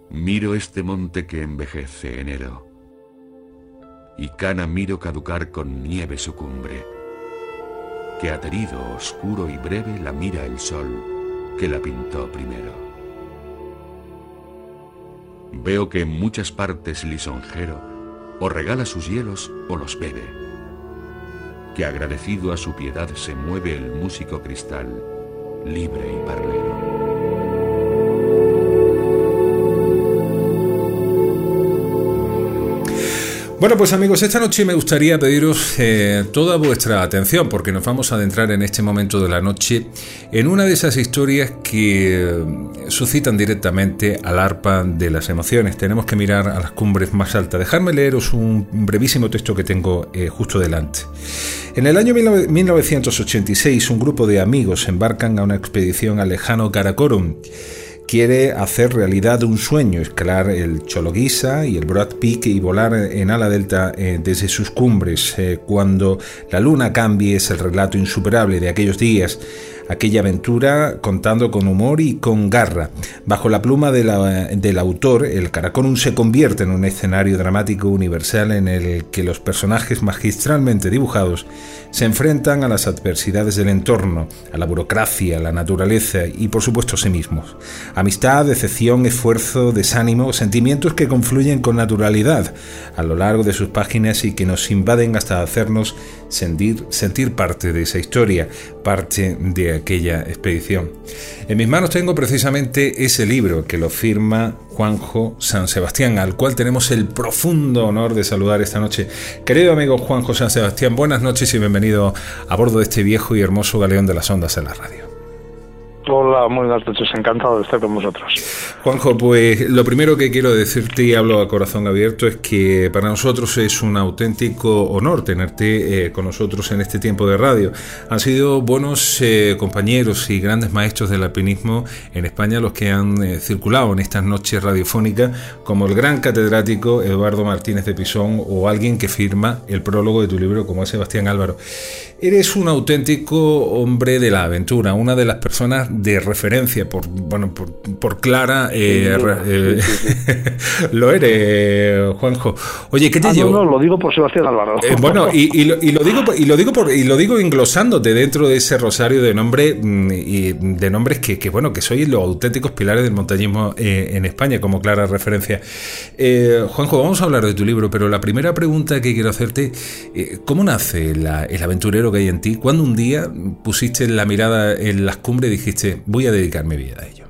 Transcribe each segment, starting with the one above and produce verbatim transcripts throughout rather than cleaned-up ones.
Miro este monte que envejece enero, y Cana miro caducar con nieve su cumbre, que aterido, oscuro y breve la mira el sol que la pintó primero. Veo que en muchas partes lisonjero o regala sus hielos o los bebe, que agradecido a su piedad se mueve el músico cristal, libre y parlero. Bueno, pues amigos, esta noche me gustaría pediros eh, toda vuestra atención, porque nos vamos a adentrar en este momento de la noche en una de esas historias que eh, suscitan directamente al arpa de las emociones. Tenemos que mirar a las cumbres más altas. Dejadme leeros un brevísimo texto que tengo eh, justo delante. En el año mil novecientos ochenta y seis, un grupo de amigos embarcan a una expedición al lejano Karakorum. Quiere hacer realidad un sueño, escalar el Chologuisa y el Broad Peak y volar en ala delta eh, desde sus cumbres. Eh, cuando la luna cambie es el relato insuperable de aquellos días, aquella aventura contando con humor y con garra. Bajo la pluma de la, del autor, el Karakorum se convierte en un escenario dramático universal en el que los personajes magistralmente dibujados se enfrentan a las adversidades del entorno, a la burocracia, a la naturaleza y por supuesto a sí mismos. Amistad, decepción, esfuerzo, desánimo, sentimientos que confluyen con naturalidad a lo largo de sus páginas y que nos invaden hasta hacernos sentir, sentir parte de esa historia, parte de aquella expedición. En mis manos tengo precisamente ese libro que lo firma Juanjo San Sebastián, al cual tenemos el profundo honor de saludar esta noche. Querido amigo Juanjo San Sebastián, buenas noches y bienvenido a bordo de este viejo y hermoso galeón de las ondas en la radio. Hola, muy buenas noches, encantado de estar con vosotros. Juanjo, pues lo primero que quiero decirte, y hablo a corazón abierto, es que para nosotros es un auténtico honor tenerte eh, con nosotros en este tiempo de radio. Han sido buenos eh, compañeros y grandes maestros del alpinismo en España los que han eh, circulado en estas noches radiofónicas, como el gran catedrático Eduardo Martínez de Pisón o alguien que firma el prólogo de tu libro como es Sebastián Álvaro. Eres un auténtico hombre de la aventura, una de las personas de referencia, por bueno, por, por Clara, eh, eh, lo eres, Juanjo. Oye, ¿qué te ah, llevo? No, no, lo digo por Sebastián Álvaro. Eh, bueno, y, y, lo, y lo digo, y lo digo por, y lo digo englosándote dentro de ese rosario de nombres y de nombres que, que bueno, que sois los auténticos pilares del montañismo eh, en España, como Clara referencia. Eh, Juanjo, vamos a hablar de tu libro, pero la primera pregunta que quiero hacerte, eh, ¿cómo nace la, el aventurero que hay en ti? ¿Cuándo un día pusiste la mirada en las cumbres y dijiste, voy a dedicar mi vida a ello?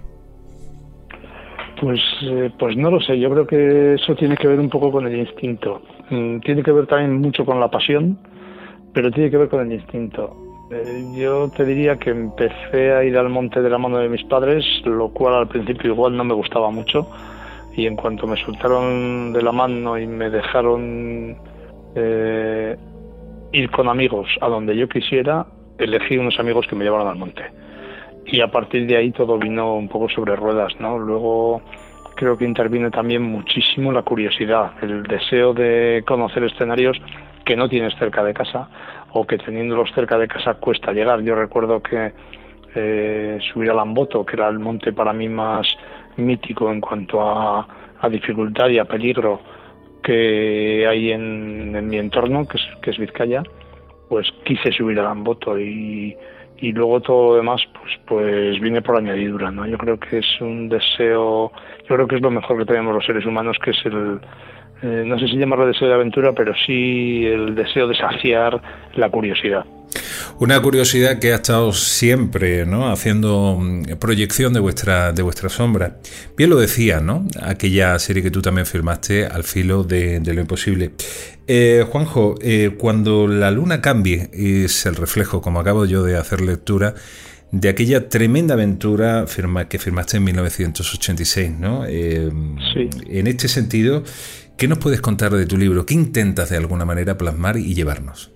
Pues, eh, pues no lo sé, yo creo que eso tiene que ver un poco con el instinto. Mm, tiene que ver también mucho con la pasión, pero tiene que ver con el instinto. Eh, yo te diría que empecé a ir al monte de la mano de mis padres, lo cual al principio igual no me gustaba mucho, y en cuanto me soltaron de la mano y me dejaron eh, ir con amigos a donde yo quisiera, elegí unos amigos que me llevaron al monte. Y a partir de ahí todo vino un poco sobre ruedas, ¿no? Luego creo que interviene también muchísimo la curiosidad, el deseo de conocer escenarios que no tienes cerca de casa o que teniéndolos cerca de casa cuesta llegar. Yo recuerdo que eh, subir a Lamboto, que era el monte para mí más mítico en cuanto a, a dificultad y a peligro que hay en, en mi entorno, que es, que es Vizcaya, pues quise subir a Lamboto y, y luego todo lo demás pues pues viene por añadidura, ¿no? Yo creo que es un deseo, yo creo que es lo mejor que tenemos los seres humanos, que es el, eh, no sé si llamarlo deseo de aventura, pero sí el deseo de saciar la curiosidad. Una curiosidad que ha estado siempre, ¿no?, haciendo proyección de vuestra de vuestra sombra. Bien lo decía, ¿no?, aquella serie que tú también filmaste, Al filo de, de lo imposible. Eh, Juanjo, eh, cuando la luna cambie es el reflejo, como acabo yo de hacer lectura, de aquella tremenda aventura firma, que firmaste en mil novecientos ochenta y seis, ¿no? Eh, sí. En este sentido, ¿qué nos puedes contar de tu libro? ¿Qué intentas de alguna manera plasmar y llevarnos?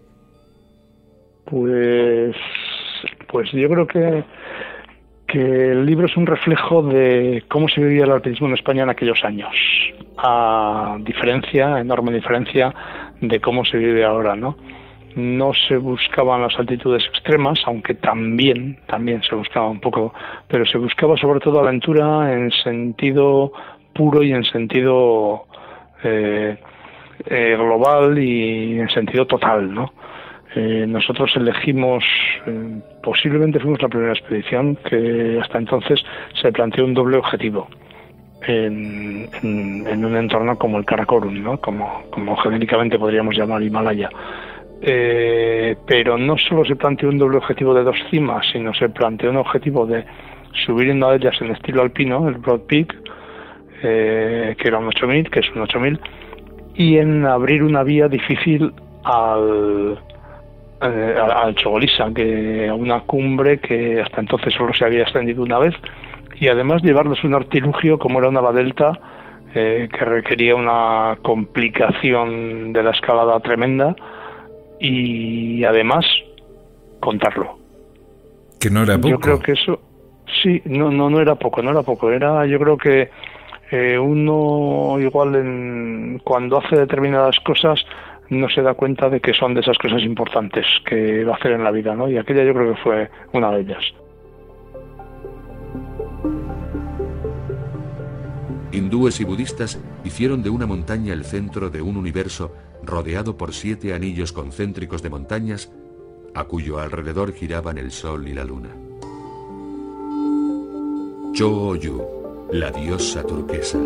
Pues, pues yo creo que, que el libro es un reflejo de cómo se vivía el alpinismo en España en aquellos años, a diferencia, enorme diferencia de cómo se vive ahora, ¿no? No se buscaban las altitudes extremas, aunque también, también se buscaba un poco, pero se buscaba sobre todo aventura en sentido puro y en sentido eh, eh, global y en sentido total, ¿no? Eh, nosotros elegimos, eh, posiblemente fuimos la primera expedición que hasta entonces se planteó un doble objetivo en, en, en un entorno como el Karakorum, ¿no? Como, como genéricamente podríamos llamar Himalaya. Eh, pero no solo se planteó un doble objetivo de dos cimas, sino se planteó un objetivo de subir en una de ellas en estilo alpino, el Broad Peak, eh, que era un ocho mil, que es un ocho mil, y en abrir una vía difícil al eh, al Chogolisa, que a una cumbre que hasta entonces solo se había extendido una vez, y además llevarles un artilugio como era una Badelta, eh, que requería una complicación de la escalada tremenda, y además contarlo. Que no era poco. Yo creo que eso, sí, no, no, no era poco, no era poco, era, yo creo que eh, uno igual en, cuando hace determinadas cosas no se da cuenta de que son de esas cosas importantes que va a hacer en la vida, ¿no? Y aquella yo creo que fue una de ellas. Hindúes y budistas hicieron de una montaña el centro de un universo rodeado por siete anillos concéntricos de montañas, a cuyo alrededor giraban el sol y la luna. Cho-Oyu, la diosa turquesa.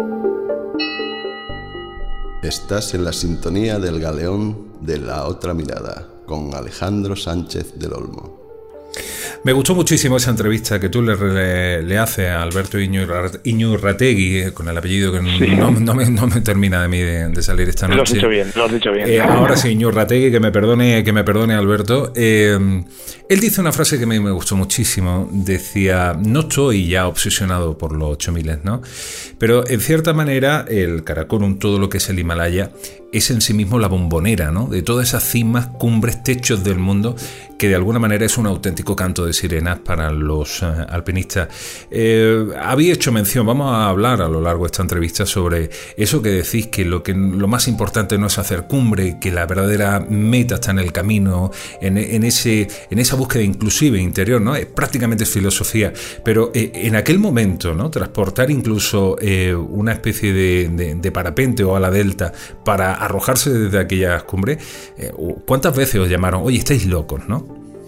Estás en la sintonía del galeón de La Otra Mirada, con Alejandro Sánchez del Olmo. Me gustó muchísimo esa entrevista que tú le, le, le haces a Alberto Iñurrategui, eh, con el apellido que sí. no, no, me, no me termina de mí de, de salir esta noche. Lo has dicho bien, lo has dicho bien. Eh, ahora sí, Iñurrategui, que me perdone, que me perdone Alberto. Eh, él dice una frase que me, me gustó muchísimo. Decía, no estoy ya obsesionado por los ocho mil, ¿no? Pero en cierta manera el Karakorum, todo lo que es el Himalaya, es en sí mismo la bombonera, ¿no? De todas esas cimas, cumbres, techos del mundo, que de alguna manera es un auténtico canto de sirenas para los uh, alpinistas. Eh, había hecho mención, vamos a hablar a lo largo de esta entrevista sobre eso que decís, que lo, que lo más importante no es hacer cumbre, que la verdadera meta está en el camino, en, en, ese, en esa búsqueda inclusive interior, ¿no? Es prácticamente filosofía, pero eh, en aquel momento, ¿no? Transportar incluso eh, una especie de, de, de parapente o ala delta para arrojarse desde aquellas cumbres, eh, ¿cuántas veces os llamaron? Oye, estáis locos, ¿no?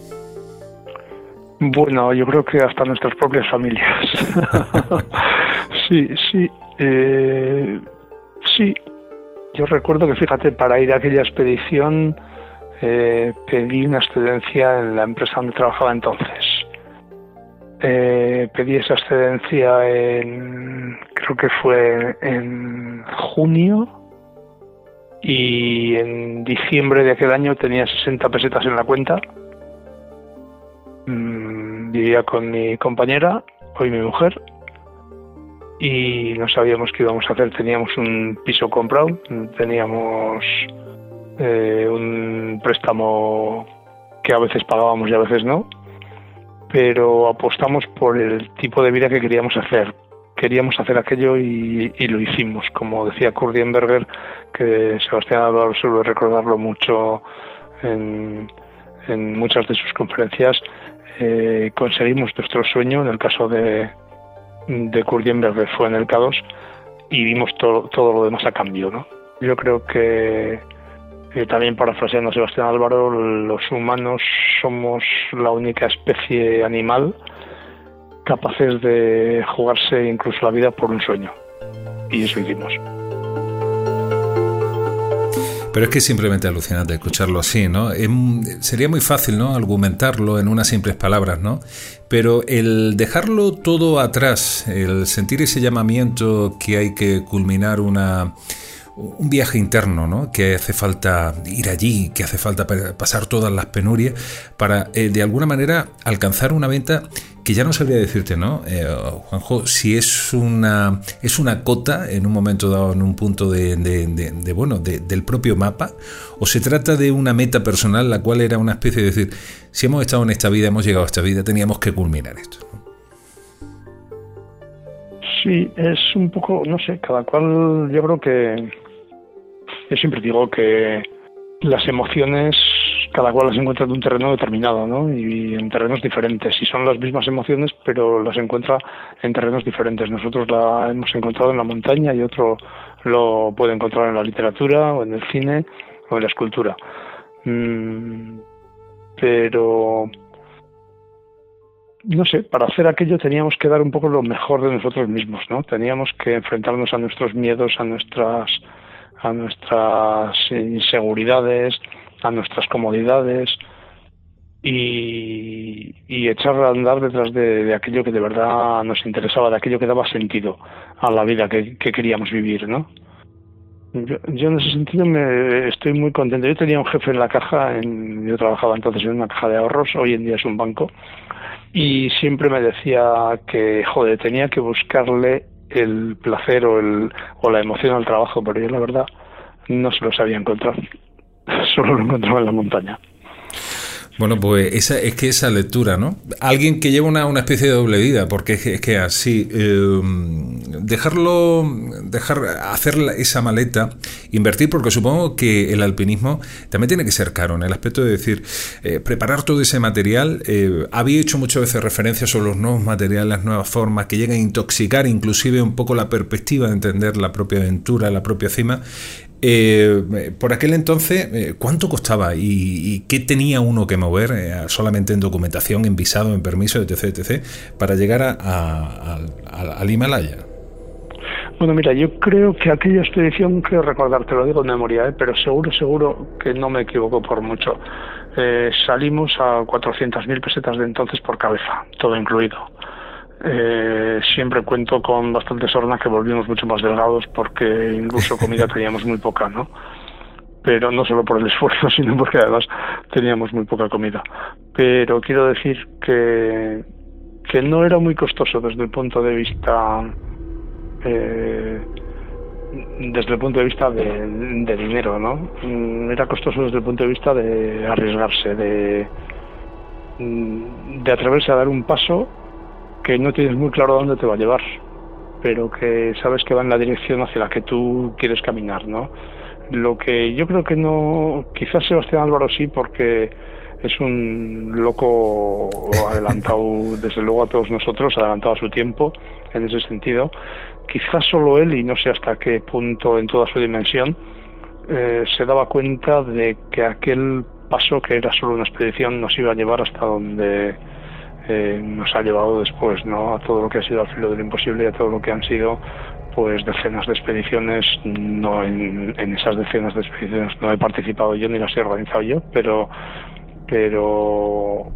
Bueno, yo creo que hasta nuestras propias familias. sí, sí, eh, sí. Yo recuerdo que, fíjate, para ir a aquella expedición eh, pedí una excedencia en la empresa donde trabajaba entonces. Eh, pedí esa excedencia en, creo que fue en junio, y en diciembre de aquel año tenía sesenta pesetas en la cuenta. Mm, vivía con mi compañera, hoy mi mujer, y no sabíamos qué íbamos a hacer. Teníamos un piso comprado, teníamos eh, un préstamo que a veces pagábamos y a veces no, pero apostamos por el tipo de vida que queríamos hacer. Queríamos hacer aquello y, y lo hicimos. Como decía Kurt Diemberger, que Sebastián Álvaro suele recordarlo mucho en, en muchas de sus conferencias, eh, conseguimos nuestro sueño. En el caso de, de Kurt Diemberger fue en el K dos, y dimos to, todo lo demás a cambio, ¿no? Yo creo que, eh, también parafraseando a Sebastián Álvaro, los humanos somos la única especie animal capaces de jugarse incluso la vida por un sueño, y eso hicimos. Pero es que es simplemente alucinante escucharlo así, ¿no? Es, sería muy fácil, ¿no?, argumentarlo en unas simples palabras, ¿no? Pero el dejarlo todo atrás, el sentir ese llamamiento que hay que culminar una... un viaje interno, ¿no?, que hace falta ir allí, que hace falta pasar todas las penurias para, eh, de alguna manera, alcanzar una meta que ya no sabría decirte, ¿no? Eh, Juanjo, si es una es una cota en un momento dado, en un punto de, de, de, de bueno, de, del propio mapa, o se trata de una meta personal, la cual era una especie de decir, si hemos estado en esta vida, hemos llegado a esta vida, teníamos que culminar esto, ¿no? Sí, es un poco, no sé, cada cual, yo creo que yo siempre digo que las emociones cada cual las encuentra en un terreno determinado, ¿no? Y en terrenos diferentes. Y son las mismas emociones, pero las encuentra en terrenos diferentes. Nosotros la hemos encontrado en la montaña y otro lo puede encontrar en la literatura o en el cine o en la escultura. Mm, pero no sé, para hacer aquello teníamos que dar un poco lo mejor de nosotros mismos, ¿no? Teníamos que enfrentarnos a nuestros miedos, a nuestras a nuestras inseguridades, a nuestras comodidades y, y echar a andar detrás de, de aquello que de verdad nos interesaba, de aquello que daba sentido a la vida que, que queríamos vivir, ¿no? Yo, yo en ese sentido me estoy muy contento. Yo tenía un jefe en la caja, en, yo trabajaba entonces en una caja de ahorros, hoy en día es un banco, y siempre me decía que, joder, tenía que buscarle el placer o, el, o la emoción al trabajo, pero yo la verdad no se lo sabía encontrar. Solo lo encontraba en la montaña. Bueno, pues esa es que esa lectura, ¿no? Alguien que lleva una, una especie de doble vida, porque es que, es que así, eh, dejarlo, dejar hacer esa maleta, invertir, porque supongo que el alpinismo también tiene que ser caro, en el aspecto de decir, eh, preparar todo ese material. Eh, había hecho muchas veces referencia sobre los nuevos materiales, las nuevas formas, que llegan a intoxicar inclusive un poco la perspectiva de entender la propia aventura, la propia cima. Eh, por aquel entonces, eh, ¿cuánto costaba y, y qué tenía uno que mover eh, solamente en documentación, en visado, en permiso, etc, etcétera, para llegar a, a, a, al Himalaya? Bueno, mira, yo creo que aquella expedición, creo recordar, te lo digo de memoria, ¿eh? Pero seguro, seguro que no me equivoco por mucho. Eh, salimos a cuatrocientas mil pesetas de entonces por cabeza, todo incluido. Eh, siempre cuento con bastante sorna que volvimos mucho más delgados porque incluso comida teníamos muy poca, ¿no? Pero no solo por el esfuerzo, sino porque además teníamos muy poca comida. Pero quiero decir que, que no era muy costoso desde el punto de vista eh, desde el punto de vista de, de dinero, ¿no? Era costoso desde el punto de vista de arriesgarse, de, de atreverse a dar un paso que no tienes muy claro dónde te va a llevar, pero que sabes que va en la dirección hacia la que tú quieres caminar, ¿no? Lo que yo creo que no, quizás Sebastián Álvaro sí, porque es un loco adelantado, desde luego a todos nosotros, adelantado a su tiempo, en ese sentido. Quizás solo él, y no sé hasta qué punto en toda su dimensión, eh, se daba cuenta de que aquel paso, que era solo una expedición, nos iba a llevar hasta donde Eh, nos ha llevado después, ¿no? A todo lo que ha sido Al filo de lo imposible y a todo lo que han sido pues decenas de expediciones. No en, en esas decenas de expediciones no he participado yo ni las he organizado yo, pero pero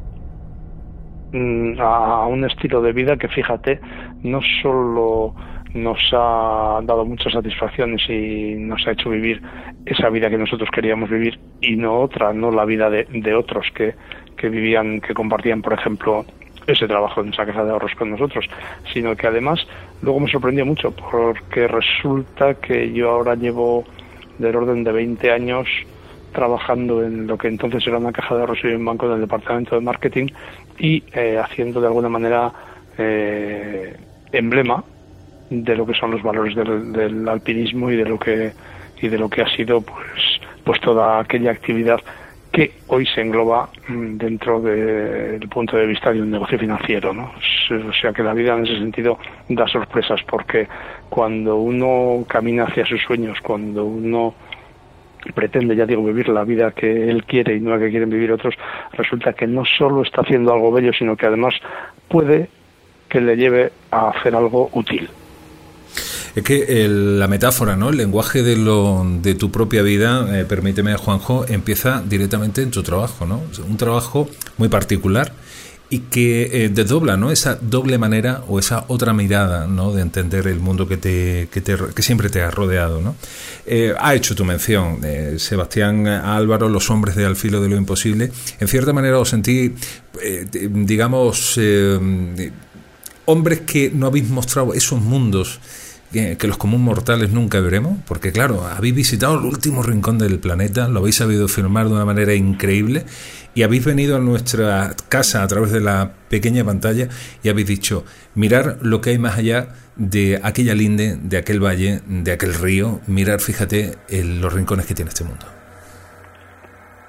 mm, a un estilo de vida que, fíjate, no solo nos ha dado muchas satisfacciones y nos ha hecho vivir esa vida que nosotros queríamos vivir y no otra, no la vida de, de otros que, que vivían, que compartían, por ejemplo, ese trabajo en esa caja de ahorros con nosotros, sino que además luego me sorprendió mucho porque resulta que yo ahora llevo del orden de veinte años trabajando en lo que entonces era una caja de ahorros y un banco en el departamento de marketing y eh, haciendo de alguna manera eh, emblema de lo que son los valores del, del alpinismo y de lo que y de lo que ha sido pues pues toda aquella actividad que hoy se engloba dentro del de, punto de vista de un negocio financiero, ¿no? O sea que la vida en ese sentido da sorpresas, porque cuando uno camina hacia sus sueños, cuando uno pretende, ya digo, vivir la vida que él quiere y no la que quieren vivir otros, resulta que no solo está haciendo algo bello, sino que además puede que le lleve a hacer algo útil. Es que el, la metáfora, ¿no? El lenguaje de lo de tu propia vida, eh, permíteme, Juanjo, empieza directamente en tu trabajo, ¿no? Un trabajo muy particular y que eh, desdobla, ¿no? Esa doble manera o esa otra mirada, ¿no? De entender el mundo que te que, te, que siempre te ha rodeado, ¿no? Eh, ha hecho tu mención, eh, Sebastián Álvaro, Los hombres de Al filo de lo imposible. En cierta manera os sentí, eh, digamos, eh, hombres que no habéis mostrado esos mundos Que, que los comunes mortales nunca veremos, porque claro, habéis visitado el último rincón del planeta, lo habéis sabido filmar de una manera increíble y habéis venido a nuestra casa a través de la pequeña pantalla y habéis dicho, mirar lo que hay más allá de aquella linde, de aquel valle, de aquel río, mirar, fíjate, en los rincones que tiene este mundo.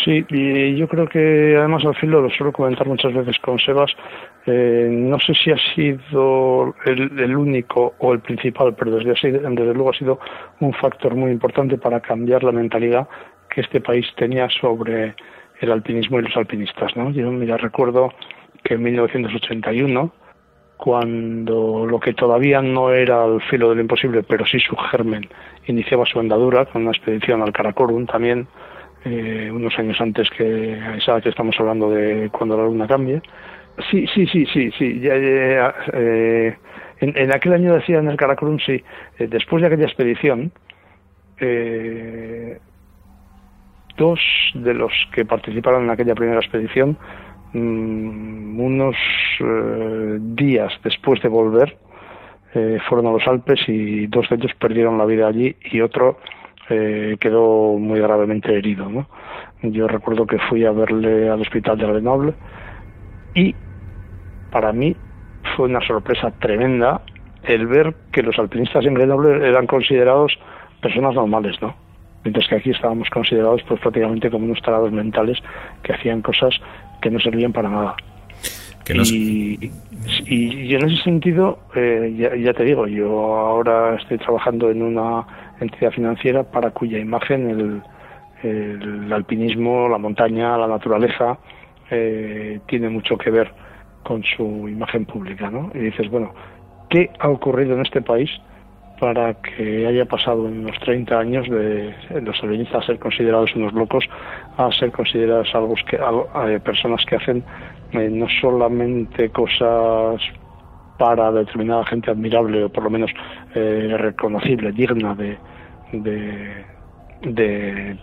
Sí, y yo creo que además al fin lo suelo comentar muchas veces con Sebas, eh, no sé si ha sido el, el único o el principal, pero desde, desde luego ha sido un factor muy importante para cambiar la mentalidad que este país tenía sobre el alpinismo y los alpinistas, ¿no? Yo mira, recuerdo que en mil novecientos ochenta y uno, cuando lo que todavía no era el filo de lo imposible, pero sí su germen, iniciaba su andadura con una expedición al Karakorum también, eh, unos años antes que esa que estamos hablando de Cuando la luna cambie. Sí, sí, sí, sí, sí. Ya, ya, eh, en, en aquel año decía en el Karakorum, sí, eh, después de aquella expedición, eh, dos de los que participaron en aquella primera expedición, mmm, unos eh, días después de volver, eh, fueron a los Alpes y dos de ellos perdieron la vida allí y otro eh, quedó muy gravemente herido, ¿no? Yo recuerdo que fui a verle al hospital de Grenoble y para mí fue una sorpresa tremenda el ver que los alpinistas en Grenoble eran considerados personas normales, ¿no? Mientras que aquí estábamos considerados pues prácticamente como unos tarados mentales que hacían cosas que no servían para nada. Que no... y, y, y en ese sentido, eh, ya, ya te digo, yo ahora estoy trabajando en una entidad financiera para cuya imagen el, el alpinismo, la montaña, la naturaleza, eh, tiene mucho que ver con su imagen pública, ¿no? Y dices, bueno, ¿qué ha ocurrido en este país para que haya pasado en unos treinta años de los alpinistas a ser considerados unos locos a ser considerados algo que, algo, eh, personas que hacen eh, no solamente cosas para determinada gente admirable o por lo menos eh, reconocible, digna de de, de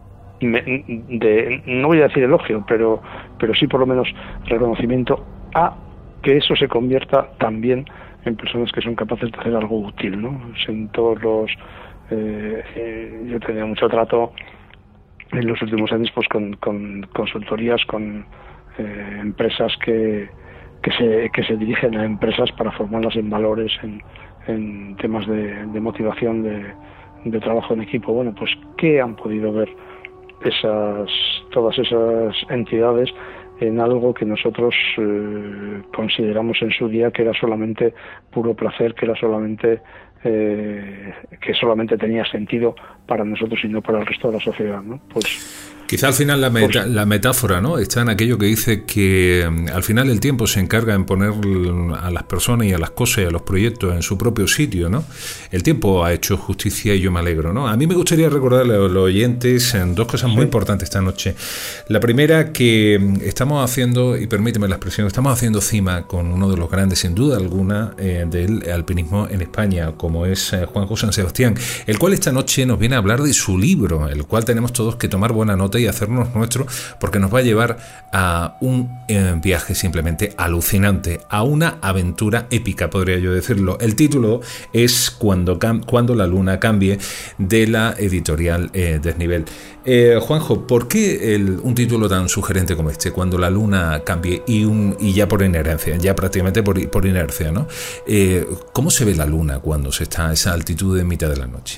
de no voy a decir elogio, pero pero sí por lo menos reconocimiento, a que eso se convierta también en personas que son capaces de hacer algo útil, ¿no? En todos los eh, eh, yo he tenido mucho trato en los últimos años pues con, con consultorías, con eh, empresas que que se que se dirigen a empresas para formarlas en valores, en, en temas de, de motivación, de, de trabajo en equipo. Bueno, pues ¿qué han podido ver esas todas esas entidades en algo que nosotros eh, consideramos en su día que era solamente puro placer, que era solamente eh, que solamente tenía sentido para nosotros y no para el resto de la sociedad, ¿no? Pues quizá al final la, meta, la metáfora, ¿no?, está en aquello que dice que al final el tiempo se encarga en poner a las personas y a las cosas y a los proyectos en su propio sitio, ¿no? El tiempo ha hecho justicia y yo me alegro, ¿no? A mí me gustaría recordarle a los oyentes en dos cosas muy sí. importantes esta noche. La primera, que estamos haciendo, y permíteme la expresión, estamos haciendo cima con uno de los grandes, sin duda alguna, eh, del alpinismo en España, como es eh, Juanjo San Sebastián, el cual esta noche nos viene a hablar de su libro, el cual tenemos todos que tomar buena nota y hacernos nuestro, porque nos va a llevar a un eh, viaje simplemente alucinante, a una aventura épica, podría yo decirlo. El título es Cuando, cam- Cuando la luna cambie, de la editorial eh, Desnivel. Eh, Juanjo, ¿por qué el, un título tan sugerente como este, Cuando la luna cambie, y, un, y ya por inercia, ya prácticamente por, por inercia, ¿no? Eh, ¿Cómo se ve la luna cuando se está a esa altitud de mitad de la noche?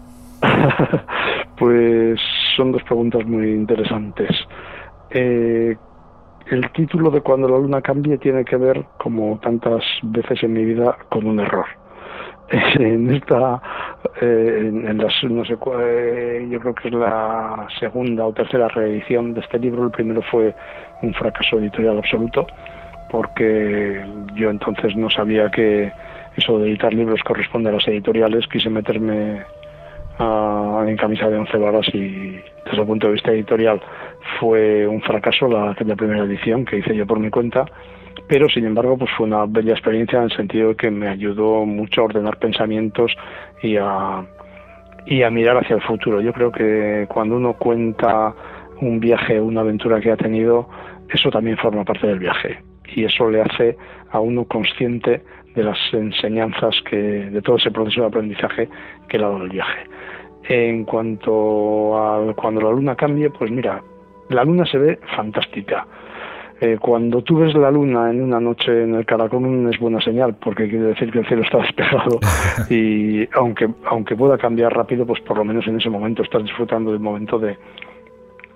Pues son dos preguntas muy interesantes. Eh, el título de Cuando la luna cambie tiene que ver, como tantas veces en mi vida, con un error. En esta, eh, en, en las, no sé, eh, yo creo que es la segunda o tercera reedición de este libro. El primero fue un fracaso editorial absoluto, porque yo entonces no sabía que eso de editar libros corresponde a las editoriales. Quise meterme a, en camisa de once varas y desde el punto de vista editorial fue un fracaso la, la primera edición que hice yo por mi cuenta, pero sin embargo pues fue una bella experiencia en el sentido de que me ayudó mucho a ordenar pensamientos y a, y a mirar hacia el futuro. Yo creo que cuando uno cuenta un viaje, una aventura que ha tenido, eso también forma parte del viaje y eso le hace a uno consciente de las enseñanzas, que de todo ese proceso de aprendizaje que le ha dado el viaje. En cuanto a Cuando la luna cambie, pues mira, la luna se ve fantástica. Eh, cuando tú ves la luna en una noche en el Karakorum es buena señal, porque quiere decir que el cielo está despejado y aunque aunque pueda cambiar rápido, pues por lo menos en ese momento estás disfrutando del momento de,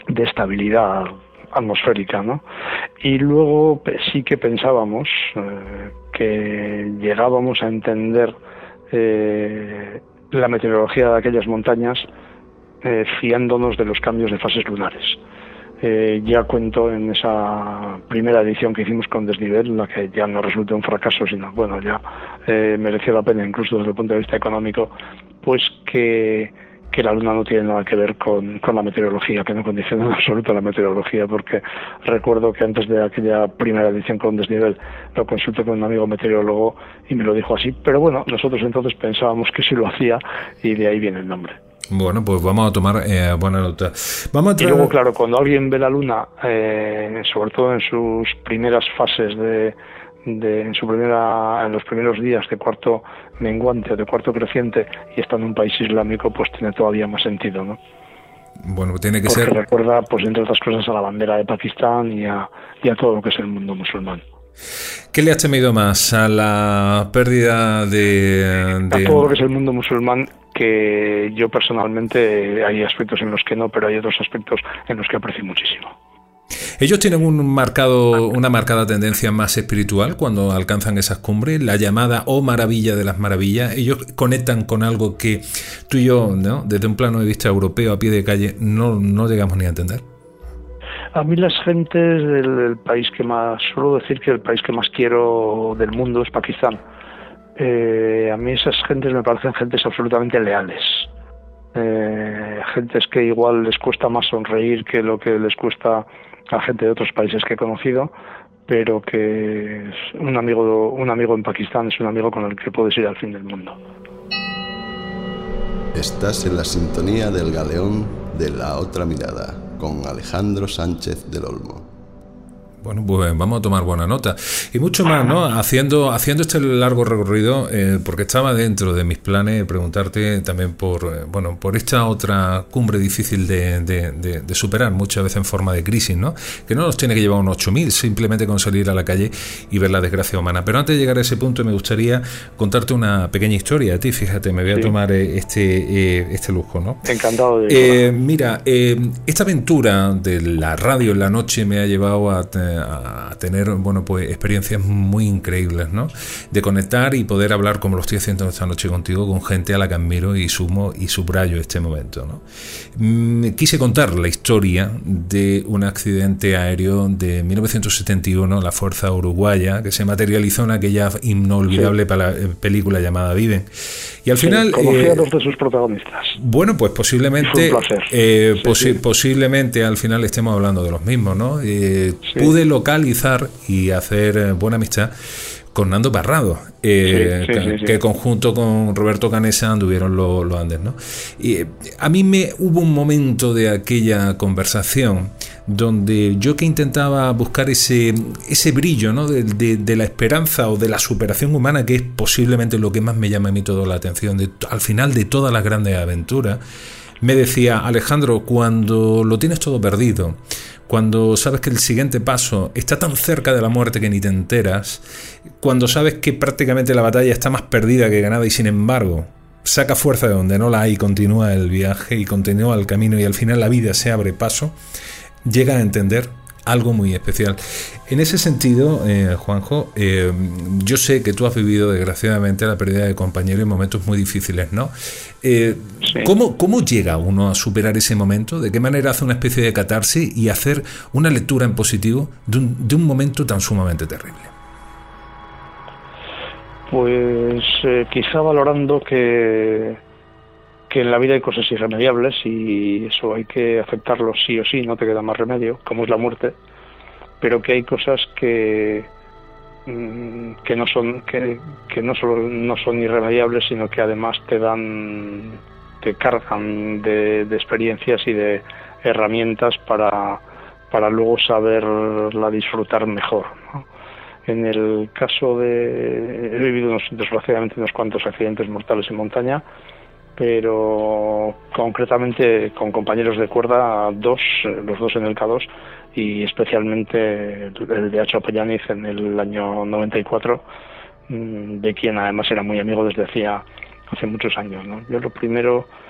de estabilidad atmosférica, ¿no? Y luego sí que pensábamos eh, que llegábamos a entender eh, la meteorología de aquellas montañas eh, fiándonos de los cambios de fases lunares. Eh, ya cuento en esa primera edición que hicimos con Desnivel, la que ya no resultó un fracaso, sino, bueno, ya eh, mereció la pena incluso desde el punto de vista económico, pues que, que la Luna no tiene nada que ver con, con la meteorología, que no condiciona en absoluto la meteorología, porque recuerdo que antes de aquella primera edición con Desnivel lo consulté con un amigo meteorólogo y me lo dijo así, pero bueno, nosotros entonces pensábamos que sí lo hacía y de ahí viene el nombre. Bueno, pues vamos a tomar eh, buena nota. Vamos a tra- y luego, claro, cuando alguien ve la Luna, eh, sobre todo en sus primeras fases de, de en su primera, en los primeros días de cuarto menguante o de cuarto creciente y está en un país islámico, pues tiene todavía más sentido, ¿no? Bueno, tiene que Porque ser. recuerda, pues entre otras cosas, a la bandera de Pakistán y a, y a todo lo que es el mundo musulmán. ¿Qué le has temido más? ¿A la pérdida de, de... a todo lo que es el mundo musulmán? Que yo personalmente hay aspectos en los que no, pero hay otros aspectos en los que aprecio muchísimo. Ellos tienen un marcado, una marcada tendencia más espiritual cuando alcanzan esas cumbres, la llamada o maravilla de las maravillas. Ellos conectan con algo que tú y yo, ¿no?, desde un plano de vista europeo a pie de calle no, no llegamos ni a entender. A mí las gentes del, del país que más, suelo decir que el país que más quiero del mundo es Pakistán. Eh, a mí esas gentes me parecen gentes absolutamente leales. Eh, gentes que igual les cuesta más sonreír que lo que les cuesta a gente de otros países que he conocido, pero que un amigo, un amigo en Pakistán es un amigo con el que puedes ir al fin del mundo. Estás en la sintonía del Galeón de La Otra Mirada, con Alejandro Sánchez del Olmo. Bueno, pues vamos a tomar buena nota. Y mucho más, ¿no? Haciendo, haciendo este largo recorrido, eh, porque estaba dentro de mis planes preguntarte también por, eh, bueno, por esta otra cumbre difícil de, de, de, de superar, muchas veces en forma de crisis, ¿no? Que no nos tiene que llevar unos ocho mil, simplemente con salir a la calle y ver la desgracia humana. Pero antes de llegar a ese punto me gustaría contarte una pequeña historia a ti, fíjate, me voy a sí. tomar este, eh, este lujo, ¿no? Encantado de eh, Mira, eh, esta aventura de la radio en la noche me ha llevado a... a tener, bueno, pues experiencias muy increíbles, ¿no? De conectar y poder hablar, como lo estoy haciendo esta noche contigo, con gente a la que admiro y sumo y subrayo este momento, ¿no? Mm, quise contar la historia de un accidente aéreo de mil novecientos setenta y uno, la Fuerza Uruguaya, que se materializó en aquella inolvidable sí. pala- película llamada Viven. Y al sí, final... Conocí eh, a dos de sus protagonistas. Bueno, pues posiblemente... Eh, sí, posi- sí. Posiblemente al final estemos hablando de los mismos, ¿no? Eh, sí. Pude localizar y hacer eh, buena amistad con Nando Parrado, eh, sí, sí, que, sí, sí. que conjunto con Roberto Canessa anduvieron los, los Andes, ¿no? Y eh, a mí me hubo un momento de aquella conversación donde yo que intentaba buscar ese ese brillo, ¿no?, de, de, de la esperanza o de la superación humana, que es posiblemente lo que más me llama a mí toda la atención, de, al final de todas las grandes aventuras. Me decía: Alejandro, cuando lo tienes todo perdido, cuando sabes que el siguiente paso está tan cerca de la muerte que ni te enteras, cuando sabes que prácticamente la batalla está más perdida que ganada y sin embargo saca fuerza de donde no la hay y continúa el viaje y continúa el camino y al final la vida se abre paso, llega a entender algo muy especial. En ese sentido, eh, Juanjo, eh, yo sé que tú has vivido desgraciadamente la pérdida de compañeros en momentos muy difíciles, ¿no? Eh, sí. ¿cómo, ¿Cómo llega uno a superar ese momento? ¿De qué manera hace una especie de catarsis y hacer una lectura en positivo de un, de un momento tan sumamente terrible? Pues eh, quizá valorando que que en la vida hay cosas irremediables y eso hay que aceptarlo sí o sí, no te queda más remedio, como es la muerte, pero que hay cosas que que no son que, que no solo no son irremediables, sino que además te dan te cargan de, de experiencias y de herramientas para para luego saberla disfrutar mejor, ¿no? En el caso de he vivido unos, desgraciadamente unos cuantos accidentes mortales en montaña, pero concretamente con compañeros de cuerda, dos, los dos en el K dos y especialmente el de Acho Pellaniz en el año noventa y cuatro, de quien además era muy amigo desde hacía hace muchos años, ¿no? Yo lo primero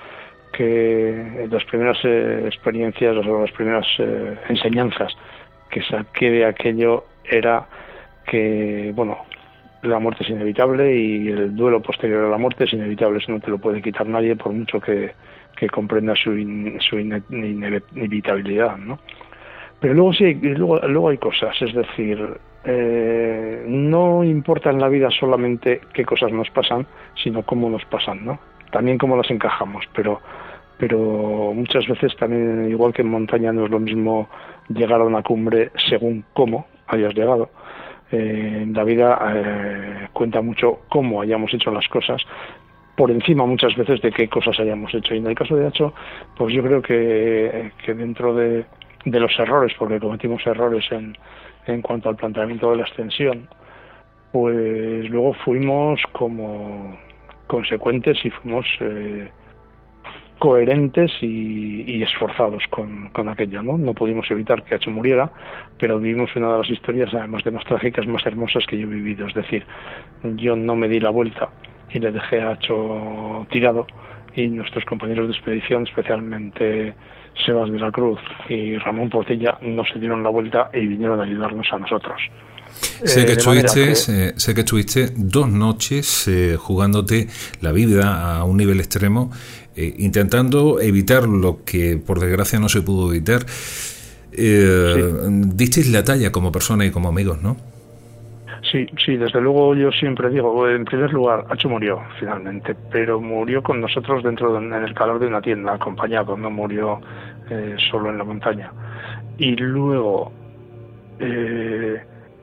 que las primeras eh, experiencias o las primeras eh, enseñanzas que saqué de aquello era que, bueno, la muerte es inevitable y el duelo posterior a la muerte es inevitable, eso no te lo puede quitar nadie por mucho que, que comprenda su, in, su ine, inevitabilidad, ¿no? Pero luego sí, luego, luego hay cosas, es decir, eh, no importa en la vida solamente qué cosas nos pasan, sino cómo nos pasan, ¿no? También cómo las encajamos, pero pero muchas veces también, igual que en montaña, no es lo mismo llegar a una cumbre según cómo hayas llegado. Eh, en la vida eh, cuenta mucho cómo hayamos hecho las cosas, por encima muchas veces de qué cosas hayamos hecho. Y en el caso de Acho, pues yo creo que, que dentro de, de los errores, porque cometimos errores en, en cuanto al planteamiento de la extensión, pues luego fuimos como consecuentes y fuimos eh, coherentes y, y esforzados con, con aquello, ¿no? No pudimos evitar que Acho muriera, pero vivimos una de las historias, además de más trágicas, más hermosas que yo he vivido. Es decir, yo no me di la vuelta y le dejé a Acho tirado, y nuestros compañeros de expedición, especialmente Sebas de la Cruz y Ramón Portilla, no se dieron la vuelta y vinieron a ayudarnos a nosotros. Sé que, eh, estuviste, que... Eh, sé que estuviste dos noches eh, jugándote la vida a un nivel extremo, eh, intentando evitar lo que por desgracia no se pudo evitar. Eh, sí. Disteis la talla como persona y como amigos, ¿no? Sí, sí, desde luego yo siempre digo, en primer lugar, Acho murió finalmente, pero murió con nosotros dentro de, en el calor de una tienda, acompañado, no murió eh, solo en la montaña. Y luego, eh,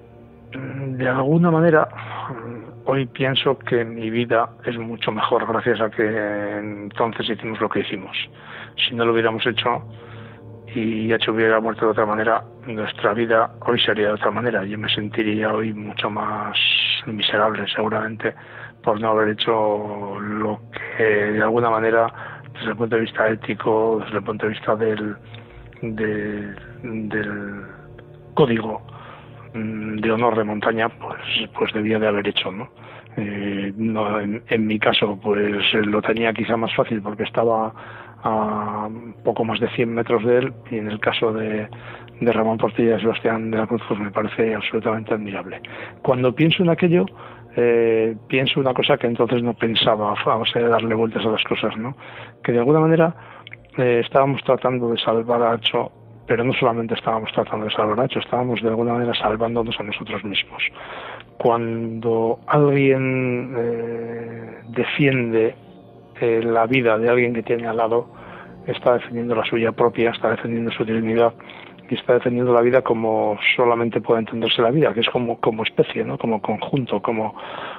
de alguna manera, hoy pienso que mi vida es mucho mejor gracias a que entonces hicimos lo que hicimos. Si no lo hubiéramos hecho y Acho hubiera muerto de otra manera, nuestra vida hoy sería de otra manera. Yo me sentiría hoy mucho más miserable, seguramente, por no haber hecho lo que de alguna manera, desde el punto de vista ético, desde el punto de vista del, del, del código de honor de montaña, pues pues debía de haber hecho, ¿no? Eh, no en, en mi caso, pues lo tenía quizá más fácil porque estaba a poco más de cien metros de él, y en el caso de, de Ramón Portilla y Sebastián de la Cruz, pues me parece absolutamente admirable. Cuando pienso en aquello, eh, pienso una cosa que entonces no pensaba, a base de darle vueltas a las cosas, ¿no? Que de alguna manera eh, estábamos tratando de salvar a Acho, pero no solamente estábamos tratando de salvar a Acho, estábamos de alguna manera salvándonos a nosotros mismos. Cuando alguien eh, defiende eh, la vida de alguien que tiene al lado, está defendiendo la suya propia, está defendiendo su dignidad y está defendiendo la vida como solamente puede entenderse la vida, que es como, como especie, ¿no? Como conjunto, como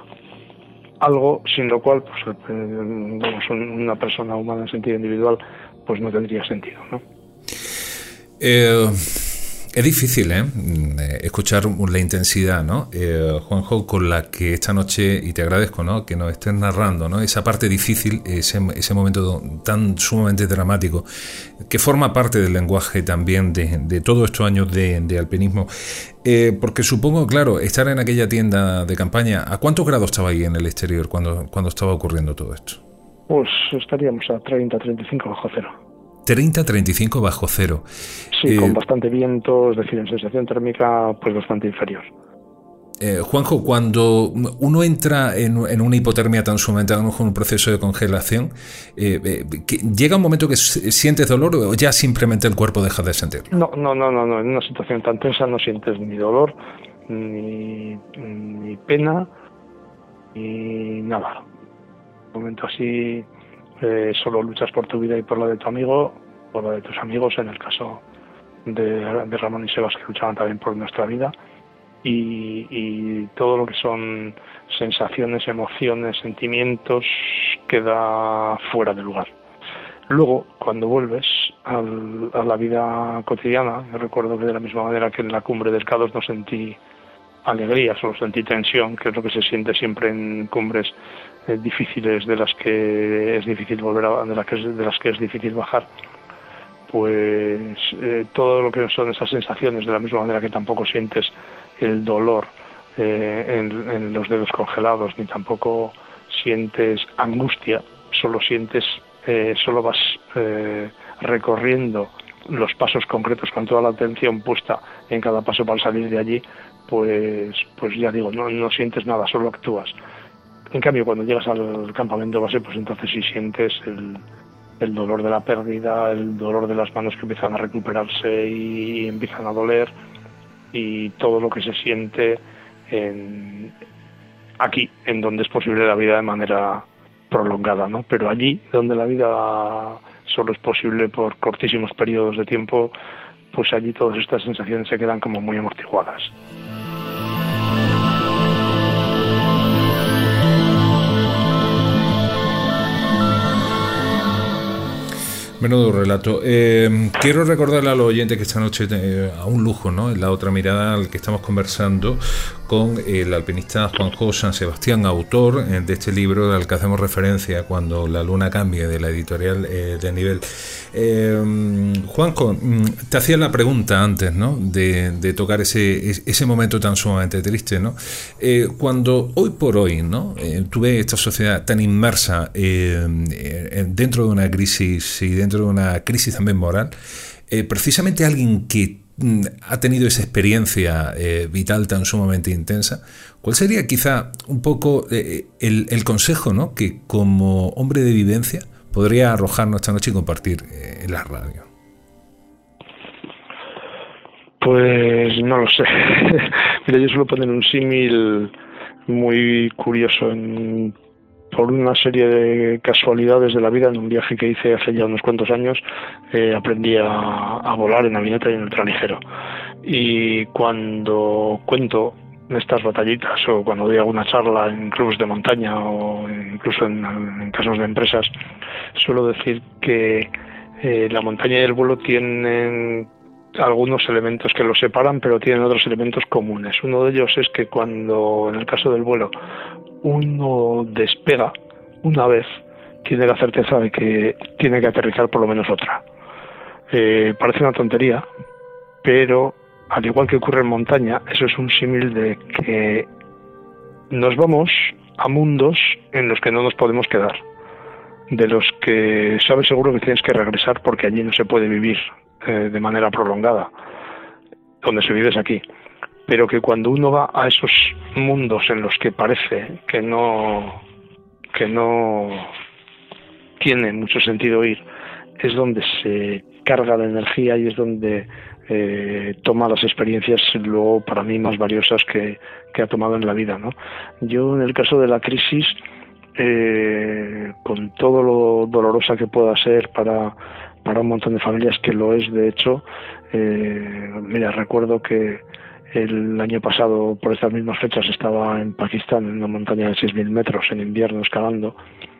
algo sin lo cual, pues, eh, vamos, una persona humana en sentido individual, pues no tendría sentido, ¿no? Eh, es difícil, ¿eh? Escuchar la intensidad, ¿no? Eh, Juanjo, con la que esta noche, y te agradezco, ¿no?, que nos estés narrando, ¿no?, esa parte difícil, ese, ese momento tan sumamente dramático, que forma parte del lenguaje también de, de todos estos años de, de alpinismo. Eh, porque supongo, claro, estar en aquella tienda de campaña, ¿a cuántos grados estaba ahí en el exterior cuando, cuando estaba ocurriendo todo esto? Pues estaríamos a treinta, treinta y cinco bajo cero. treinta, treinta y cinco bajo cero. Sí, eh, con bastante viento, es decir, en sensación térmica pues bastante inferior. Eh, Juanjo, cuando uno entra en, en una hipotermia tan sumamente, con un proceso de congelación, eh, eh, que ¿llega un momento que sientes dolor o ya simplemente el cuerpo deja de sentir? No, no, no, no, no. En una situación tan tensa no sientes ni dolor, ni, ni pena, ni nada. En un momento así, Eh, solo luchas por tu vida y por la de tu amigo, por la de tus amigos, en el caso de, de Ramón y Sebas, que luchaban también por nuestra vida, y, y todo lo que son sensaciones, emociones, sentimientos, queda fuera de lugar. Luego, cuando vuelves al, a la vida cotidiana, yo recuerdo que de la misma manera que en la cumbre del K dos no sentí alegría, solo sentí tensión, que es lo que se siente siempre en cumbres eh, difíciles de las que es difícil volver a, de las que es, de las que es difícil bajar. Pues eh, todo lo que son esas sensaciones, de la misma manera que tampoco sientes el dolor eh, en, en los dedos congelados, ni tampoco sientes angustia, solo sientes, eh, solo vas eh, recorriendo los pasos concretos con toda la atención puesta en cada paso para salir de allí, pues pues ya digo, no, no sientes nada, solo actúas. En cambio, cuando llegas al campamento base, pues entonces sí sientes el, el dolor de la pérdida, el dolor de las manos que empiezan a recuperarse y empiezan a doler, y todo lo que se siente en, aquí, en donde es posible la vida de manera prolongada, ¿no? Pero allí, donde la vida solo es posible por cortísimos periodos de tiempo, pues allí todas estas sensaciones se quedan como muy amortiguadas. Menudo relato. Eh, quiero recordarle a los oyentes que esta noche eh, a un lujo, ¿no? En La Otra Mirada, al que estamos conversando con el alpinista Juanjo San Sebastián, autor eh, de este libro al que hacemos referencia, Cuando la luna cambie, de la editorial eh, de Nivel. Eh, Juanjo, te hacía la pregunta antes, ¿no? De, de tocar ese, ese momento tan sumamente triste, ¿no? Eh, cuando hoy por hoy, ¿no? Eh, tú ves esta sociedad tan inmersa eh, eh, dentro de una crisis y dentro de una crisis también moral, eh, precisamente alguien que mm, ha tenido esa experiencia eh, vital tan sumamente intensa, ¿cuál sería quizá un poco eh, el, el consejo, ¿no? que como hombre de vivencia podría arrojarnos esta noche y compartir eh, en la radio? Pues no lo sé. Mira, yo suelo poner un símil muy curioso en por una serie de casualidades de la vida. En un viaje que hice hace ya unos cuantos años, eh, aprendí a, a volar en avioneta y en ultraligero. Y cuando cuento estas batallitas, o cuando doy alguna charla en clubes de montaña, o incluso en, en casos de empresas, suelo decir que eh, la montaña y el vuelo tienen algunos elementos que los separan, pero tienen otros elementos comunes. Uno de ellos es que cuando, en el caso del vuelo, uno despega una vez, tiene la certeza de que tiene que aterrizar por lo menos otra. Eh, parece una tontería, pero al igual que ocurre en montaña, eso es un símil de que nos vamos a mundos en los que no nos podemos quedar, de los que sabes seguro que tienes que regresar porque allí no se puede vivir eh, de manera prolongada, donde se vive es aquí. Pero que cuando uno va a esos mundos en los que parece que no que no tiene mucho sentido ir, es donde se carga de energía y es donde eh, toma las experiencias luego para mí más valiosas que, que ha tomado en la vida, ¿no? Yo, en el caso de la crisis, eh, con todo lo dolorosa que pueda ser para, para un montón de familias, que lo es de hecho, eh, mira, recuerdo que el año pasado, por estas mismas fechas, estaba en Pakistán, en una montaña de seis mil metros, en invierno, escalando.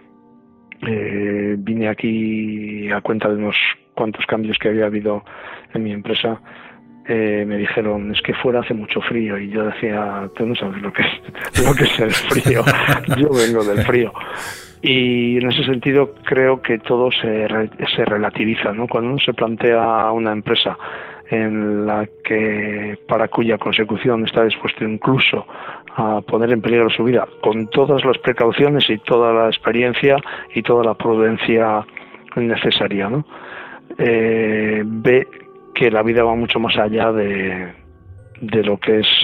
Eh, vine aquí a cuenta de unos cuantos cambios que había habido en mi empresa. Eh, me dijeron, es que fuera hace mucho frío, y yo decía, tú no sabes lo que es, lo que es el frío, yo vengo del frío. Y en ese sentido creo que todo se, re, se relativiza, ¿no? Cuando uno se plantea una empresa en la que para cuya consecución está dispuesto incluso a poner en peligro su vida, con todas las precauciones y toda la experiencia y toda la prudencia necesaria, ¿no? Eh, ve que la vida va mucho más allá de, de lo que es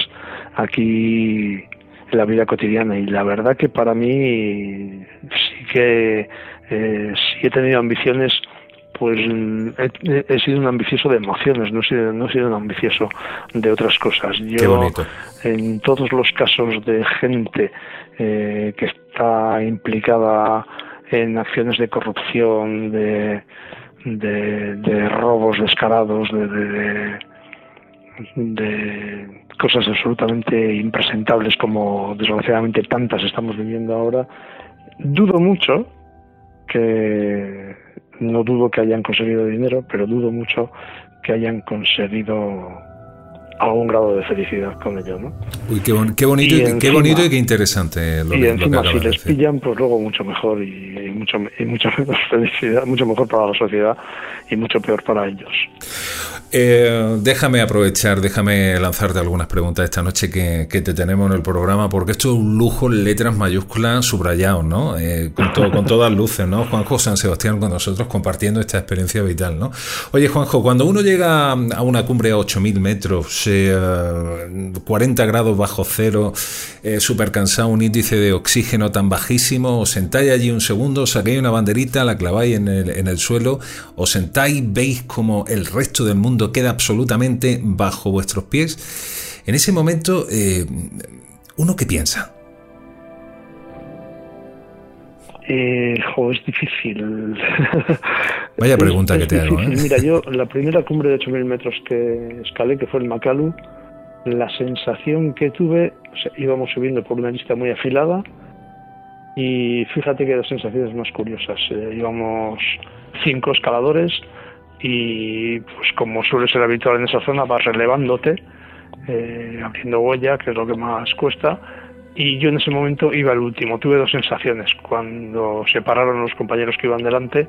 aquí la vida cotidiana. Y la verdad que para mí sí que eh, sí he tenido ambiciones. Pues he, he sido un ambicioso de emociones, no he sido, no he sido un ambicioso de otras cosas. Yo, en todos los casos de gente eh, que está implicada en acciones de corrupción, de, de, de robos descarados, de, de, de cosas absolutamente impresentables como desgraciadamente tantas estamos viviendo ahora, dudo mucho que... No dudo que hayan conseguido dinero, pero dudo mucho que hayan conseguido algún grado de felicidad con ello, ¿no? Uy, qué, bon- qué bonito y, y encima, qué bonito y qué interesante. Lo y que, encima, lo que si les decir. pillan, pues luego mucho mejor y, mucho y mucho menos felicidad, mucho mejor para la sociedad y mucho peor para ellos. Eh, déjame aprovechar, déjame lanzarte algunas preguntas esta noche que, que te tenemos en el programa, porque esto es un lujo, letras mayúsculas, subrayados, ¿no? Eh, con, todo, con todas luces, ¿no? Juanjo San Sebastián con nosotros compartiendo esta experiencia vital, ¿no? Oye, Juanjo, cuando uno llega a una cumbre a ocho mil metros, eh, cuarenta grados bajo cero, eh, súper cansado, un índice de oxígeno tan bajísimo, os sentáis allí un segundo, sacáis una banderita, la claváis en el, en el suelo, os sentáis, veis como el resto del mundo queda absolutamente bajo vuestros pies. En ese momento, eh, ¿uno qué piensa? Eh, jo, es difícil. Vaya pregunta es, que es te difícil. hago, ¿eh? Mira, yo la primera cumbre de ocho mil metros que escalé, que fue el Makalu, la sensación que tuve, o sea, íbamos subiendo por una lista muy afilada y fíjate que las sensaciones más curiosas. Eh, íbamos cinco escaladores y pues como suele ser habitual en esa zona vas relevándote, eh, abriendo huella, que es lo que más cuesta, y yo en ese momento iba el último. Tuve dos sensaciones cuando se pararon los compañeros que iban delante.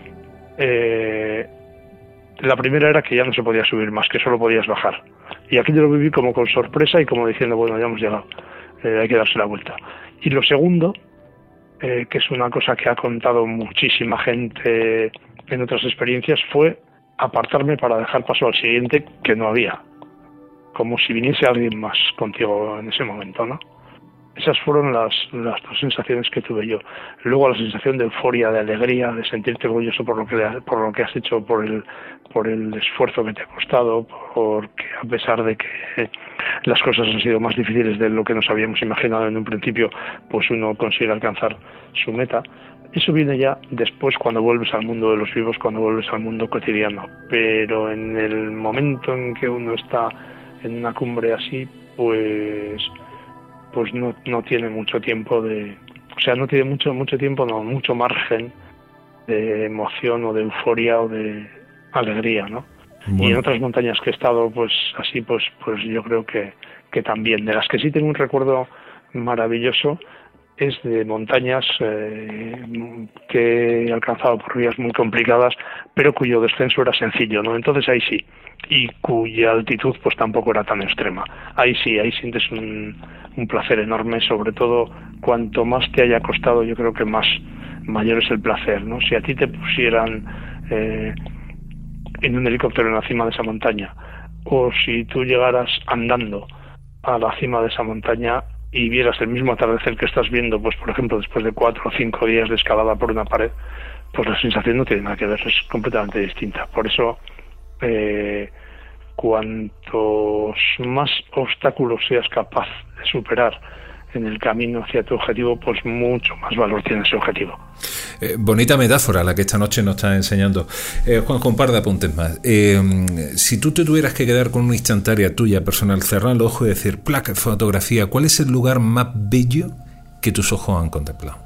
eh, la primera era que ya no se podía subir más, que solo podías bajar, y aquí yo lo viví como con sorpresa y como diciendo, bueno, ya hemos llegado, eh, hay que darse la vuelta. Y lo segundo, eh, que es una cosa que ha contado muchísima gente en otras experiencias, fue apartarme para dejar paso al siguiente, que no había, como si viniese alguien más contigo en ese momento, ¿no? Esas fueron las, las dos sensaciones que tuve yo. Luego la sensación de euforia, de alegría, de sentirte orgulloso por lo que por lo que has hecho, por el por el esfuerzo que te ha costado, porque a pesar de que las cosas han sido más difíciles de lo que nos habíamos imaginado en un principio, pues uno consigue alcanzar su meta. Eso viene ya después, cuando vuelves al mundo de los vivos, cuando vuelves al mundo cotidiano. Pero en el momento en que uno está en una cumbre así, pues pues no, no tiene mucho tiempo de... O sea, no tiene mucho mucho tiempo, no, mucho margen de emoción o de euforia o de alegría, ¿no? Bueno. Y en otras montañas que he estado, pues así, pues pues yo creo que, que también. De las que sí tengo un recuerdo maravilloso es de montañas eh, que he alcanzado por vías muy complicadas, pero cuyo descenso era sencillo, ¿no? Entonces ahí sí, y cuya altitud pues tampoco era tan extrema. Ahí sí, ahí sientes un, un placer enorme, sobre todo cuanto más te haya costado, yo creo que más mayor es el placer, ¿no? Si a ti te pusieran eh, en un helicóptero en la cima de esa montaña, o si tú llegaras andando a la cima de esa montaña y vieras el mismo atardecer que estás viendo, pues por ejemplo, después de cuatro o cinco días de escalada por una pared, pues la sensación no tiene nada que ver, es completamente distinta. Por eso, eh, cuantos más obstáculos seas capaz de superar en el camino hacia tu objetivo, pues mucho más valor tiene ese objetivo. Eh, bonita metáfora la que esta noche nos está enseñando. Eh, Juan, un par de apuntes más. Eh, si tú te tuvieras que quedar con una instantánea tuya personal, cerrar el ojo y decir, placa, fotografía, ¿cuál es el lugar más bello que tus ojos han contemplado?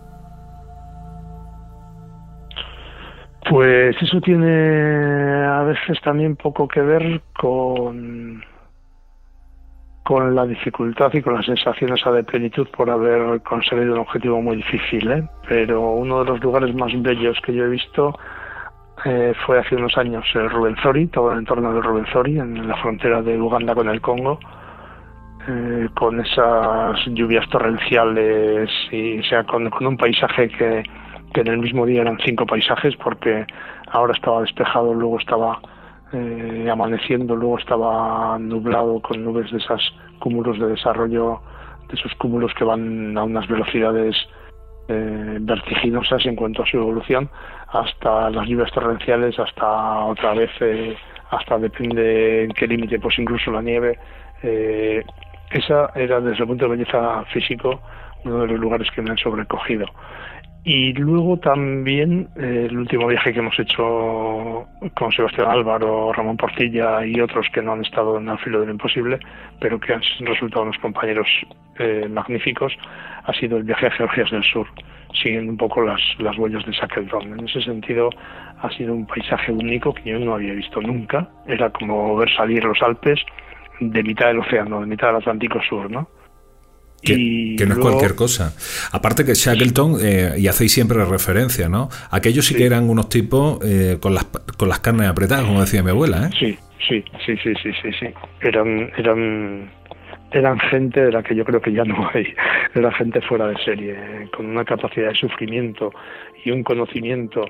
Pues eso tiene a veces también poco que ver con... con la dificultad y con la sensación esa de plenitud por haber conseguido un objetivo muy difícil, ¿eh? Pero uno de los lugares más bellos que yo he visto eh, fue hace unos años el Rwenzori, todo el entorno de Rwenzori, en la frontera de Uganda con el Congo, eh, con esas lluvias torrenciales y, o sea, con, con un paisaje que, que en el mismo día eran cinco paisajes, porque ahora estaba despejado, luego estaba Eh, amaneciendo, luego estaba nublado con nubes de esos cúmulos de desarrollo, de esos cúmulos que van a unas velocidades eh, vertiginosas en cuanto a su evolución, hasta las lluvias torrenciales, hasta otra vez, eh, hasta depende en qué límite, pues incluso la nieve. Eh, esa era, desde el punto de vista físico, uno de los lugares que me han sobrecogido. Y luego también eh, el último viaje que hemos hecho con Sebastián Álvaro, Ramón Portilla y otros que no han estado en el filo de lo imposible, pero que han resultado unos compañeros eh, magníficos, ha sido el viaje a Georgias del Sur, siguiendo un poco las, las huellas de Shackleton. En ese sentido ha sido un paisaje único que yo no había visto nunca. Era como ver salir los Alpes de mitad del océano, de mitad del Atlántico Sur, ¿no? Que, y que no luego, es cualquier cosa. Aparte que Shackleton, eh, y hacéis siempre referencia, ¿no? Aquellos sí, sí que eran unos tipos eh, con las con las carnes apretadas, como decía mi abuela, ¿eh? Sí, sí, sí, sí, sí, sí, sí. Eran, eran, eran gente de la que yo creo que ya no hay. Era gente fuera de serie, con una capacidad de sufrimiento y un conocimiento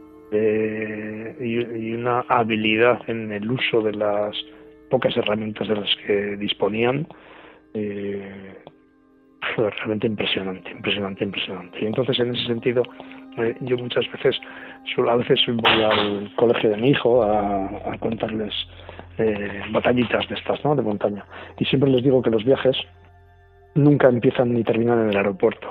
eh, y, y una habilidad en el uso de las pocas herramientas de las que disponían. Eh, fue realmente impresionante, impresionante, impresionante. Y entonces, en ese sentido, eh, yo muchas veces, a veces voy al colegio de mi hijo a, a contarles eh, batallitas de estas, ¿no?, de montaña. Y siempre les digo que los viajes nunca empiezan ni terminan en el aeropuerto.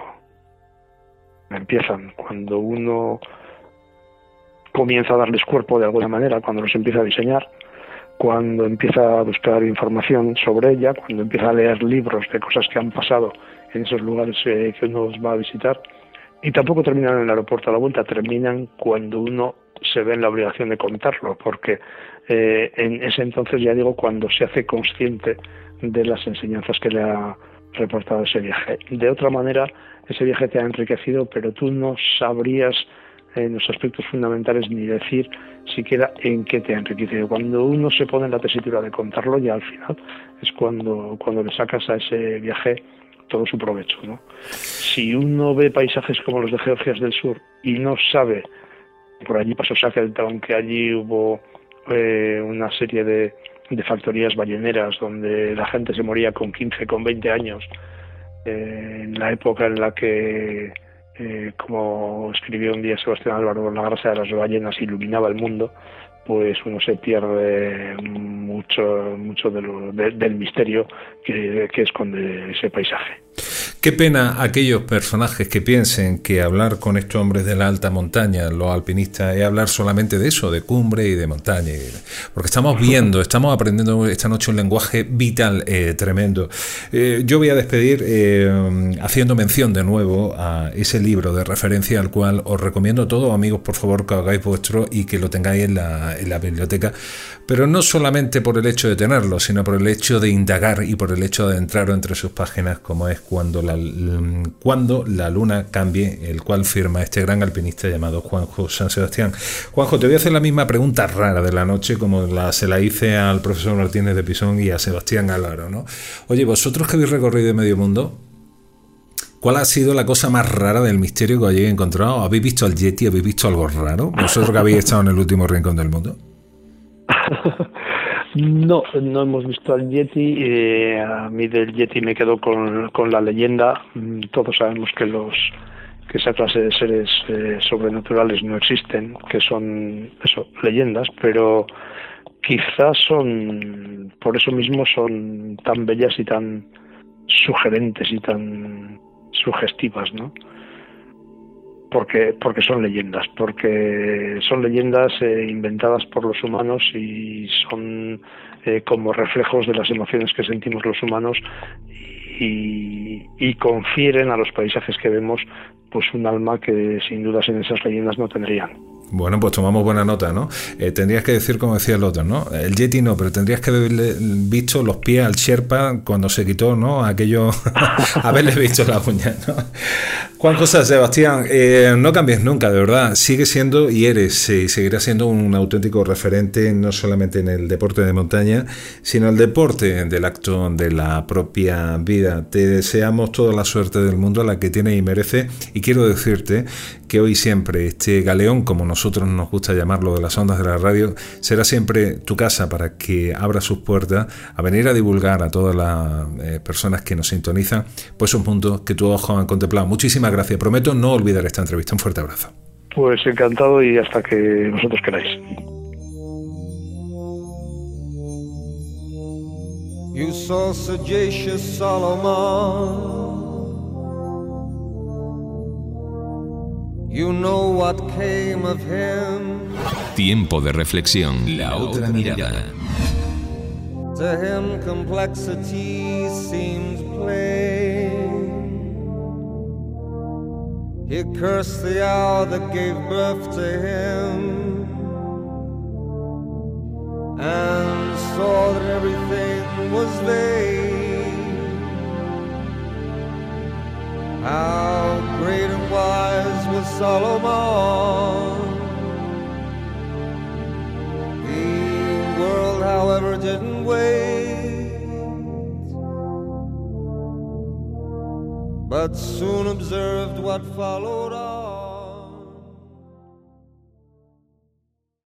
Empiezan cuando uno comienza a darles cuerpo de alguna manera, cuando los empieza a diseñar, cuando empieza a buscar información sobre ella, cuando empieza a leer libros de cosas que han pasado en esos lugares eh, que uno va a visitar. Y tampoco terminan en el aeropuerto a la vuelta, terminan cuando uno se ve en la obligación de contarlo, porque eh, en ese entonces, ya digo, cuando se hace consciente de las enseñanzas que le ha reportado ese viaje. De otra manera, ese viaje te ha enriquecido, pero tú no sabrías en los aspectos fundamentales ni decir siquiera en qué te ha enriquecido. Cuando uno se pone en la tesitura de contarlo, ya al final es cuando, cuando le sacas a ese viaje todo su provecho, ¿no? Si uno ve paisajes como los de Georgias del Sur y no sabe, por allí pasó Shackleton, que allí hubo eh, una serie de, de factorías balleneras donde la gente se moría con quince, con veinte años, eh, en la época en la que, eh, como escribió un día Sebastián Álvaro, la grasa de las ballenas iluminaba el mundo, pues uno se pierde mucho mucho de lo, de, del misterio que, que esconde ese paisaje. Qué pena aquellos personajes que piensen que hablar con estos hombres de la alta montaña, los alpinistas, es hablar solamente de eso, de cumbre y de montaña. Porque estamos viendo, estamos aprendiendo esta noche un lenguaje vital eh, tremendo. Eh, yo voy a despedir eh, haciendo mención de nuevo a ese libro de referencia al cual os recomiendo a todos, amigos, por favor, que hagáis vuestro y que lo tengáis en la, en la biblioteca. Pero no solamente por el hecho de tenerlo, sino por el hecho de indagar y por el hecho de entrar entre sus páginas, como es Cuando la Cuando la luna cambie, el cual firma este gran alpinista llamado Juanjo San Sebastián. Juanjo, te voy a hacer la misma pregunta rara de la noche como la, se la hice al profesor Martínez de Pisón y a Sebastián Álvaro, ¿no? Oye, vosotros que habéis recorrido medio mundo, ¿cuál ha sido la cosa más rara del misterio que hayáis encontrado? ¿Habéis visto al Yeti? ¿Habéis visto algo raro? ¿Vosotros que habéis estado en el último rincón del mundo? No, no hemos visto al Yeti. Eh, a mí del Yeti me quedo con, con la leyenda. Todos sabemos que los que esa clase de seres eh, sobrenaturales no existen, que son eso, leyendas, pero quizás son, por eso mismo son tan bellas y tan sugerentes y tan sugestivas, ¿no? Porque, porque son leyendas, porque son leyendas eh, inventadas por los humanos y son eh, como reflejos de las emociones que sentimos los humanos y, y confieren a los paisajes que vemos pues un alma que sin dudas en esas leyendas no tendrían. Bueno, pues tomamos buena nota, ¿no? Eh, tendrías que decir, como decía el otro, ¿no? El Yeti no, pero tendrías que haberle visto los pies al Sherpa cuando se quitó, ¿no? Aquello, haberle visto las uñas, ¿no? Juan José Sebastián, eh, no cambies nunca, de verdad. Sigue siendo y eres y seguirás siendo un auténtico referente, no solamente en el deporte de montaña, sino el deporte del acto de la propia vida. Te deseamos toda la suerte del mundo, a la que tiene y merece, y quiero decirte que hoy siempre este galeón, como nosotros nos gusta llamarlo, de las ondas de la radio, será siempre tu casa para que abra sus puertas a venir a divulgar a todas las eh, personas que nos sintonizan pues esos mundos que tus ojos han contemplado. Muchísimas gracias. Prometo no olvidar esta entrevista. Un fuerte abrazo. Pues encantado y hasta que vosotros queráis. You saw sagacious Solomon. You know what came of him. Tiempo de reflexión. La otra mirada. To him complexity seems plain. He cursed the hour that gave birth to him, and saw that everything was vain. How great and wise was Solomon. The world, however, didn't wait, but soon observed what followed on.